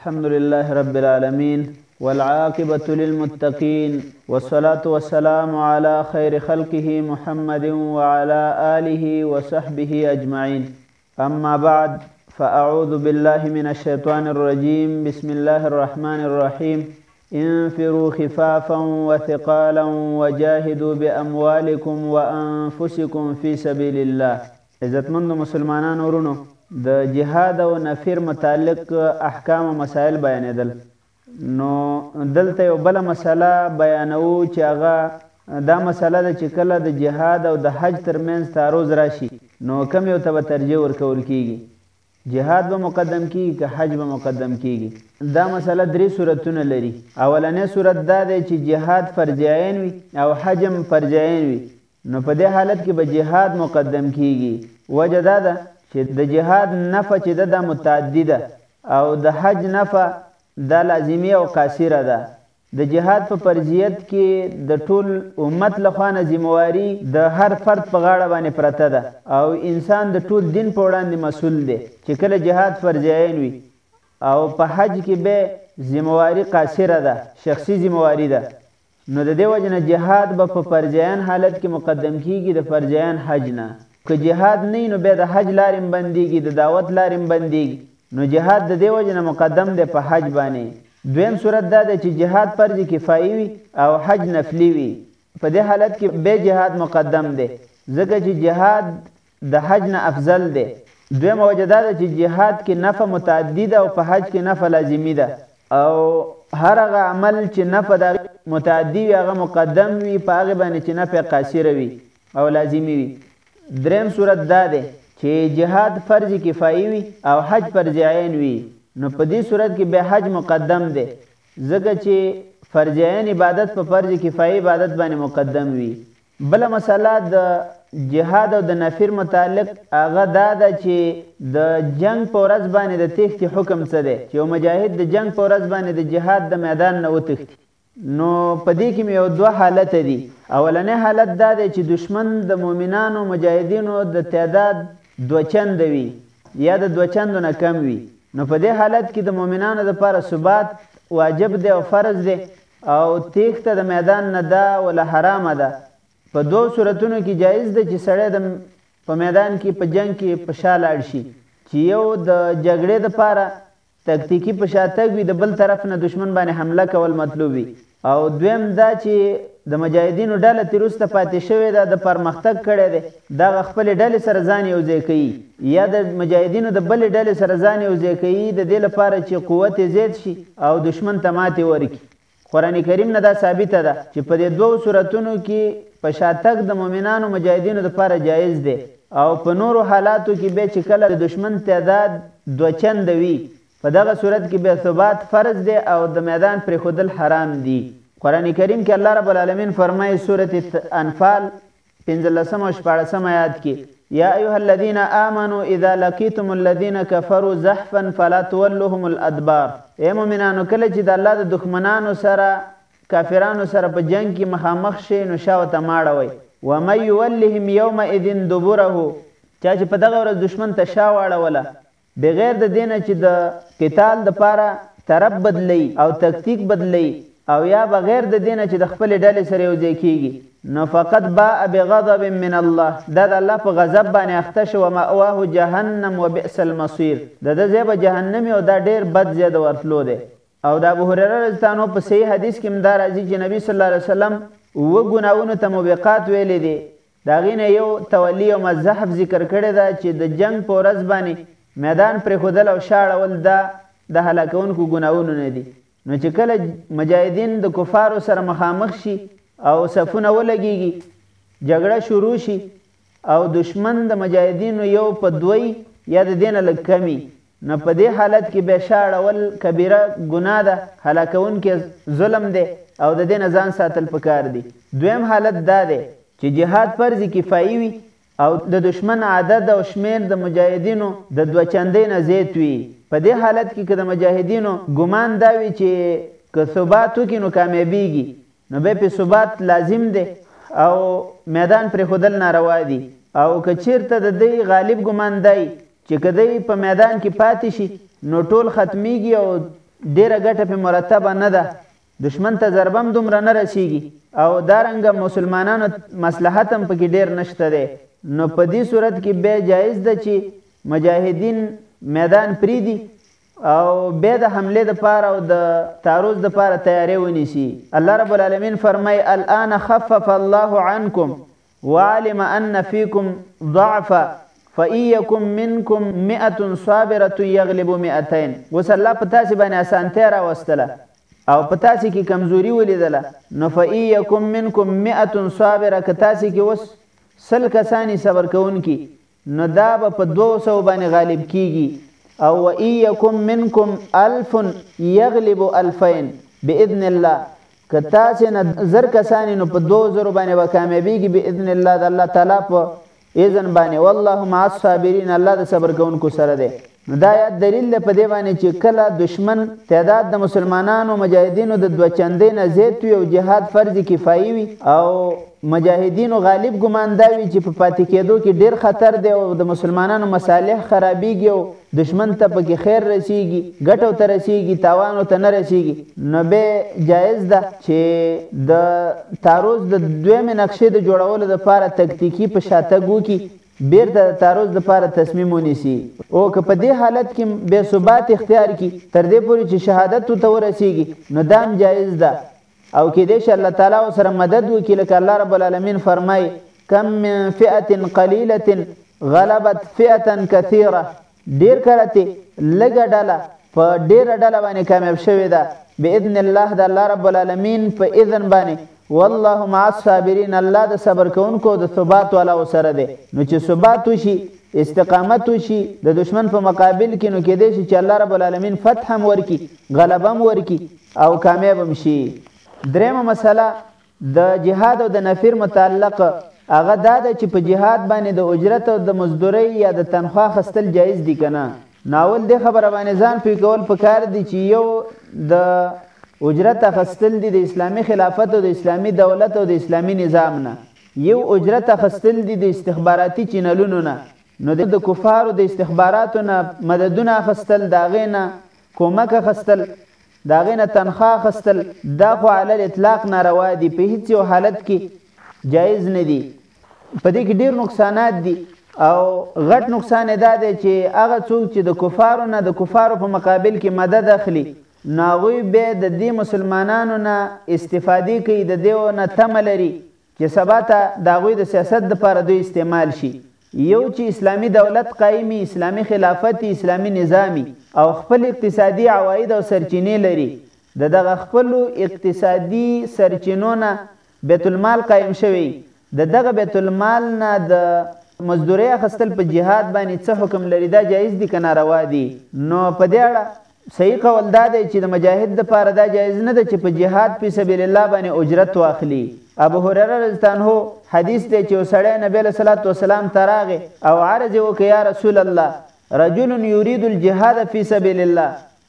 الحمد لله رب العالمين والعاقبة للمتقين والصلاة والسلام على خير خلقه محمد وعلى آله وصحبه أجمعين. أما بعد فأعوذ بالله من الشيطان الرجيم. بسم الله الرحمن الرحيم. انفروا خفافا وثقالا وجاهدوا بأموالكم وأنفسكم في سبيل الله. عزتمند مسلمانان ورونو، د جهاد او نفیر متعلق احکام و مسائل بیانېدل. نو دلته یو بله مسله بیانوو چې هغه دا مسله ده چې کله د جهاد او د حج ترمنځ تعارض راشي نو کم یو ته به ترجیح ورکول کیږي؟ جهاد به مقدم کیږي که حج به مقدم کیږي؟ دا مسله درې صورتونه لري. اولنی صورت دا دی چې جهاد فرض عین وي او حج هم فرض عین وي، نو په دې حالت کې به جهاد مقدم کیږي. وجه دا ده چې د جهاد نفع چې ده دا متعدی ده او د حج نفع دا لازمی او قاصره ده. د جهاد په فرضیت کې د ټول امت لخوا نه ذمواري د هر فرد په غاړه باندې پرته ده او انسان د ټول دین په وړاندې مسؤل دی. چې کله جهاد فرض عین وي او په حج کې به ذمواري قاصره ده، شخصي ذمواري ده، نو د دې وجه نه جهاد به په فرض عین حالت کې مقدم کیږي د فرض عین حج نه. که جهاد نه نو بیا د حج لارې بندېږي، د دعوت لارې بندېږي، نو جهاد د دې وجه نه مقدم دی په حج باندې. دویم صورت دا دی چې جهاد فرض کفایي وي او حج نفلي وي، په دې حالت کې بیا جهاد مقدم دی ځکه چې جهاد د حج نه افضل دی. دویمه وجه دا ده چې جهاد کې نفع متعدی ده او په حج کې نفع لازمي ده، او هر هغه عمل چې نفع د متعدی وي هغه مقدم وي په هغې باندې چې نفع قاصره وي او لازمي وي. دریم صورت دا دی چې جهاد فرض کفایي وي او حج فرض عین وي، نو په دې صورت کې به حج مقدم دی ځکه چې فرض عین عبادت په فرض کفایي عبادت باندې مقدم وي. بله مسله د جهاد او د نفیر متعلق هغه دا ده چې د جنگ په ورځ باندې د تښتې حکم څه دی، چې یو مجاهد د جنگ په ورځ باندې د جهاد د میدان نه وتښتي. نو په دې کې یو دوه حالت دي. اولنی حالت دا دی چې دشمن د مؤمنانو مجاهدینو د تعداد دوه چنده وي یا د دوه چندو نه کم وي، نو په دې حالت کې د مؤمنانو لپاره ثبات واجب دی او فرض دی او تښته د میدان نه ده ولا حرامه ده. په دوه صورتونو کې جایز ده چې سړی په میدان کې په جنگ کې په شا لاړ شي، چې یو د جګړې دپاره تکتیکي په شاتګ وي، د بل طرف نه دشمن باندې حمله کول مطلوب وي. او دویم دا چې د مجاهدینو ډله ترې وروسته پاتې شوې ده، د پرمختګ کړی دی، دغه خپلې ډلې سره ځان یوځای کوي یا د مجاهدینو د بلې ډلې سره ځان یوځای کوي د دې لپاره چې قوت یې زیات شي او دشمن ته ماتې ورکړي. قرآن کریم نه دا ثابته ده چې په دې دوو صورتونو کې په شاتګ د مؤمنانو مجاهدینو لپاره جایز دی، او په نورو حالاتو کې بیا چې کله د دشمن تعداد دوه چنده وي په دغه صورت کې بیا ثبات فرض دی او د میدان پرېښودل حرام دي. قرآن کریم کې الله رب العالمین فرمایي سورة انفال 15 او 14 آیات کې: یا ایها الذین آمنوا اذا لقیتم الذین کفروا زحفا فلا تولوهم الادبار. ای مؤمنانو کله چې د الله د دښمنانو سره کافرانو سره په جنگ کې مخامخ شئ نو شا ورته ماړوئ. ومن یولهم یومئذ دبره، چا چې په دغه ورځ دشمن ته شا واړوله بغیر د دې نه چې د قتال دپاره طرف بدلی او تکتیک بدلی او یا بغیر د دې نه چې د خپلې ډلې سره یوځای کیږي نو فقط باء بغضب من الله، دا د الله په غضب باندې اخته شو. ومأواه جهنم وبئس المصیر، د ده ځای به جهنم او دا ډېر بد ځای د ورتلو دی. او د ابوهریره رضی الله عنه په صحیح حدیث کې هم دا راځي چې نبي صلی الله علیه وسلم 7 ګناهونو ته موبقات ویلي دي. د هغې نه یو تولی او مزحف ذکر کړی ده چې د جنگ په ورځ باندې میدان پرېښودل او شا اړول دا د هلاکونکو ګناهونو نه دي. نو چې کله مجاهدین د کفارو سره مخامخ شي او صفونه ولګېږي، جګړه شروع شي او دشمن د مجاهدینو یو په دوی یا د دې نه لږ کمي، نو په دې حالت کې بیا شا اړول کبیره ګناه ده، هلاکونکی ظلم دی او د دې نه ځان ساتل پکار دي. دویم حالت دا دی چې جهاد فرض کفایي وي او د دشمن عدد او شمیر د مجاهدینو د دوه چندۍ نه زیات وي. په دې حالت کې که د مجاهدینو ګمان دا وي چې که ثبات وکړي نو کامیابیږي، نو بیا پې ثبات لازم دی او میدان پرېښودل ناروا دي. او که چېرته د دوی غالب ګمان دی چې که دوی په میدان کې پاتې شي نو ټول ختمیږي او ډیره ګټه په مرتبه نه ده، دشمن ته ضربه هم دومره نه رسیږي او دارنګه مسلمانانو مصلحت هم پکې ډیر نشته دی. نو په دې صورت کې بیا جایز ده چې مجاهدین میدان پریدي او بیا د حملې دپاره او د تعرض دپاره تیاری ونیسي. الله رب العالمین فرمای الان خفف الله عنکم وعلم ان فیکم ضعفا فإن یکم منکم 100 صابرة یغلب 200. اوس الله په تاسې باندې اسانتیا راوستله او په تاسې کې کمزوري ولیدله، نو فإن یکم منکم 100 صابره که تاسې کې اوس 100 کسانی صبر کوونکي نو دا به په 200 باندې غالب کیږي. او وإن یکم منکم 1000 یغلب 2000 بإذن الله، که تاسې نه 1000 کسانی نو په 2000 باندې به کامیابیږي بإذن الله، د الله تعالی په اذن باندې. والله مع الصابرین، الله د صبر کوونکو سره دی. نو دا آیات دلیل دی په دې باندې چې کله دشمن تعداد د مسلمانانو مجاهدینو د 2 چندۍ نه زیات وي او جهاد فرض کفایي وي او مجاهدینو غالب ګمان دا وي چې په پاتې کېدو کې ډیر خطر دی او د مسلمانانو مصالح خرابېږي او دشمن ته پکې خیر رسیږي، ګټو ته رسیږي، تاوانو ته نه رسیږي، نو به جایز ده چې د تعرض د دویمې نقشې د جوړولو دپاره تکتیکي په شاتګ وکړي، بیرته د تعرض دپاره تصمیم ونیسي. او که په دې حالت کې بې ثبات اختیار کړي تر دې پورې چې شهادت ته ورسیږي نو دا هم جایز ده او کېدای شي الله تعالی ورسره مدد وکړي. لکه الله رب العالمین فرمای کم من فئة قلیلة غلبت فئة کثیره، ډیر کرته لږه ډله په ډیره ډله باندې کامیاب شوې ده باذن الله د الله رب العالمین په اذن باندې. والله مع الصابرین، الله د صبر کوونکو د ثبات والا سره دی. نو چې ثبات وشي، استقامت وشي د دشمن په مقابل کې، نو کېدای شي چې الله رب العالمین فتح هم ورکي، غلبه هم ورکي او کامیاب هم شي. درېمه مسله د جهاد او د نفیر متعلق هغه دا ده چې په جهاد باندې د اجرت او د مزدورۍ یا د تنخواه خستل جایز دي که نه. ناول دې خبره باندې ځان پوه کول پکار دي چې یو د اجرت اخستل دي د اسلامي خلافت او د اسلامي دولت او د اسلامي نظام نه، یو اجرت اخستل دي د استخباراتي چینلونو نه. نو د کفارو د استخباراتو نه مددونه اخستل، د هغې نه کومک اخستل، د هغې نه تنخواه اخستل، دا خو علی الاطلاق ناروا دي، په هیڅ یو حالت کې جایز نه دي. په دې کې ډېر نقصانات دي او غټ نقصان یې دا دی چې هغه څوک چې د کفارو نه د کفارو په مقابل کې مدد اخلي نو هغوی بیا د دې مسلمانانو نه استفادې کوي، د دې نه تمه لري چې سبا ته د هغوی د سیاست دپاره دوی استعمال شي. یو چې اسلامي دولت قایمي، اسلامي خلافت، اسلامي نظامي او خپل اقتصادي عواید او سرچینې لري، د دغه خپلو اقتصادي سرچینو نه بیت المال قایم شوی، د دغه بیت المال نه د مزدورۍ اخستل په جهاد باندې څه حکم لري؟ دا جایز دي که ناروا دي؟ نو په دې اړه صحیح قول دا دی چې د مجاهد دپاره دا جایز نه ده چې په جهاد فی سبیل الله باندې اجرت واخلي. ابو هریره رضی الله عنه حدیث دی چې یو سړی نبی علیه صلات وسلام ته راغی او عرض یې وکړ یا رسول الله رجل یرید الجهاد فی سبیل الله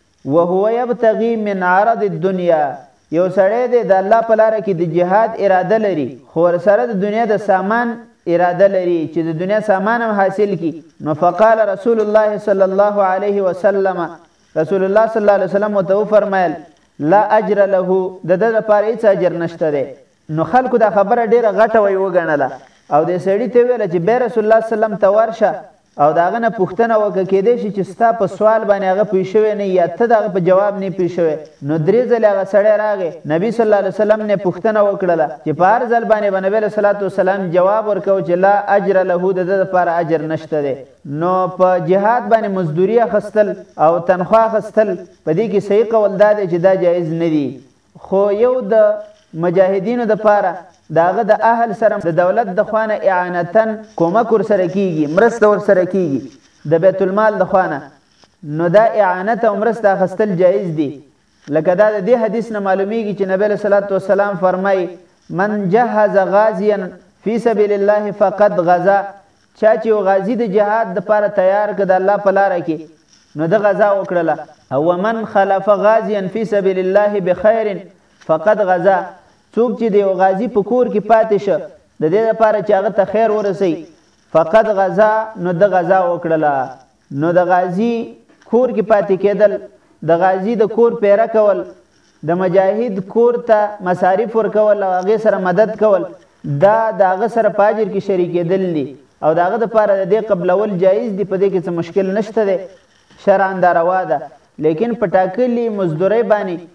وهو یبتغي من عرض الدنیا، یو سړی دی د الله په لاره کې د جهاد اراده لري خو ورسره د دنیا د سامان اراده لري چې د دنیا سامان هم حاصل کی. نو فقال رسول الله صلی الله علیه وسلم، رسول الله صلی الله علیه وسلم ورته وفرمایل لا اجر له، د ده دپاره هېڅ اجر نشته دی. نو خلکو دا خبره ډېره غټه وی وګڼله او دې سړي ته ویله چې بیا رسول الله صلی الله علیه وسلم ته ورشه او د هغه نه پوښتنه وکړه، کېدای شي چې ستا په سوال باندې هغه پوه شوی نه یا ته د هغه په جواب نه پوه شوی. نو 3 ځلې هغه سړی راغی، نبي صلی الله علیه وسلم نه پوښتنه وکړله چې په هر ځل باندې به نبي علیه صلات وسلام جواب ورکوه چې لا اجر له، د ده دپاره اجر نشته دی. نو په جهاد باندې مزدوري اخستل او تنخواه اخستل په دې کې صحیح قول دا دی چې دا جایز نه دي. خو یو د مجاهدینو دپاره د هغه د اهل سره د دولت د خوا نه اعانتن کومک ورسره کیږي، مرسته ورسره کیږي د بیت المال د خوا نه، نو دا اعانت او مرسته اخستل جایز دي. لکه دا د دې حدیث نه معلومیږي چې نبی علیه صلات وسلام فرمایي من جهز غازیا فی سبیل الله فقد غزا، چا چې یو غازي د جهاد دپاره تیار کړه د الله په لاره کې نو د غزا وکړله. او من خلف غازیا فی سبیل الله بخیر فقد غزا، څوک چې د یو غازي په کور کې پاتې شه د دې لپاره چې هغه ته خیر ورسوي فقد غزا، نو د غزا وکړله. نو د غازي کور کې پاتې کېدل د غازی د کور پیره کول، د مجاهد کور ته مصارف ورکول او هغې سره مدد کول، دا د هغه سره په اجر کې شریکېدل دي او د هغه دپاره د دې قبلول جایز دي. په دې کې څه مشکل نشته دی، شرعاً دا روا ده. لیکن په ټاکلي مزدورۍ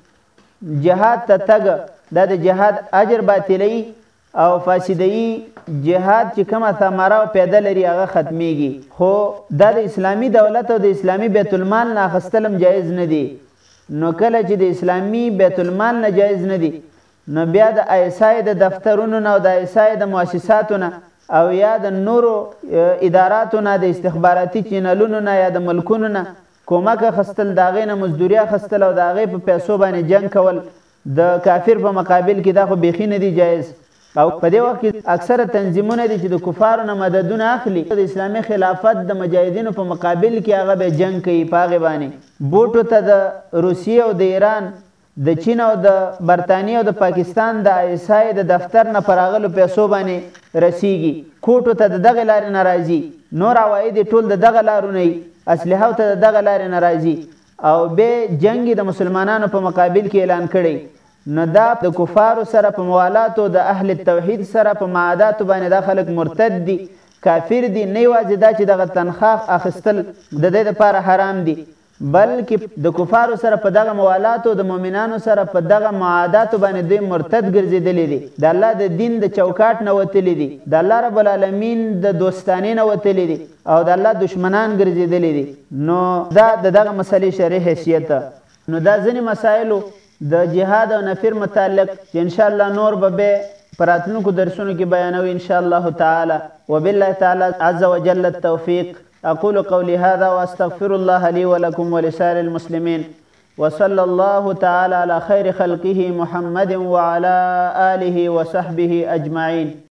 باندې جهاد ته تګ دا د جهاد اجر باطلوي او فاسدوي. جهاد چې کومه ثمره او پیدا لري هغه ختمیږي. خو دا د اسلامي دولت او د اسلامي بیت المال نه اخیستل هم جایز نه دي. نو کله چې د اسلامي بیت المال نه جایز نه دي، نو بیا د ایسای د دفترونو نه او د ایسای د مؤسساتو نه او یا د نورو اداراتو نه، د استخباراتي چینلونو نه یا د ملکونو نه کومک اخیستل، د هغې نه مزدوري اخیستل او د هغې په پیسو باندې جنګ کول د کافر په مقابل کې، دا خو بیخي نه دي جایز. او په دې وخت کې اکثره تنظیمونه دي چې د کفارو نه مددونه اخلي، د اسلامي خلافت د مجاهدینو په مقابل کې هغه به جنګ کوي په هغې باندې. بوټو ته د روسیې او د ایران، د چین او د برطانیې او د پاکستان د ایسای د دفتر نه پر راغلو پیسو باندې رسیږي. کوټو ته د دغې لارې نه راځي، نور عواید ټول د دغه لارو نه وي، اسلحو ته د دغه لارې نه راځي او بیا جنګ د مسلمانانو په مقابل کې اعلان کړی. نو دا د کفارو سره په موالاتو د اهل التوحید سره په معاداتو باندې دا خلک مرتد دي، کافر دي. نه یوازې دا چې دغه تنخواه اخیستل د دې دپاره حرام دي، بلکې د کفارو سره په دغه موالاتو د مؤمنانو سره په دغه معاداتو باندې دوی مرتد ګرځېدلي دي، د الله د دین د چوکاټ نه وتلي دي، د الله رب العالمین د دوستانې نه وتلي دي او د الله دشمنان ګرځېدلي دي. نو دا د دغه مسلې شرعي حیثیت. نو دا ځینې مسایلو د جهاد او نفر متعلق چې انشاءالله نور به په راتلونکو درسونو کې بیانوي انشاءالله تعالی. وبالله تعالی عز وجل التوفیق. أقول قولي هذا وأستغفر الله لي ولكم ولسائر المسلمين، وصلى الله تعالى على خير خلقه محمد وعلى آله وصحبه أجمعين.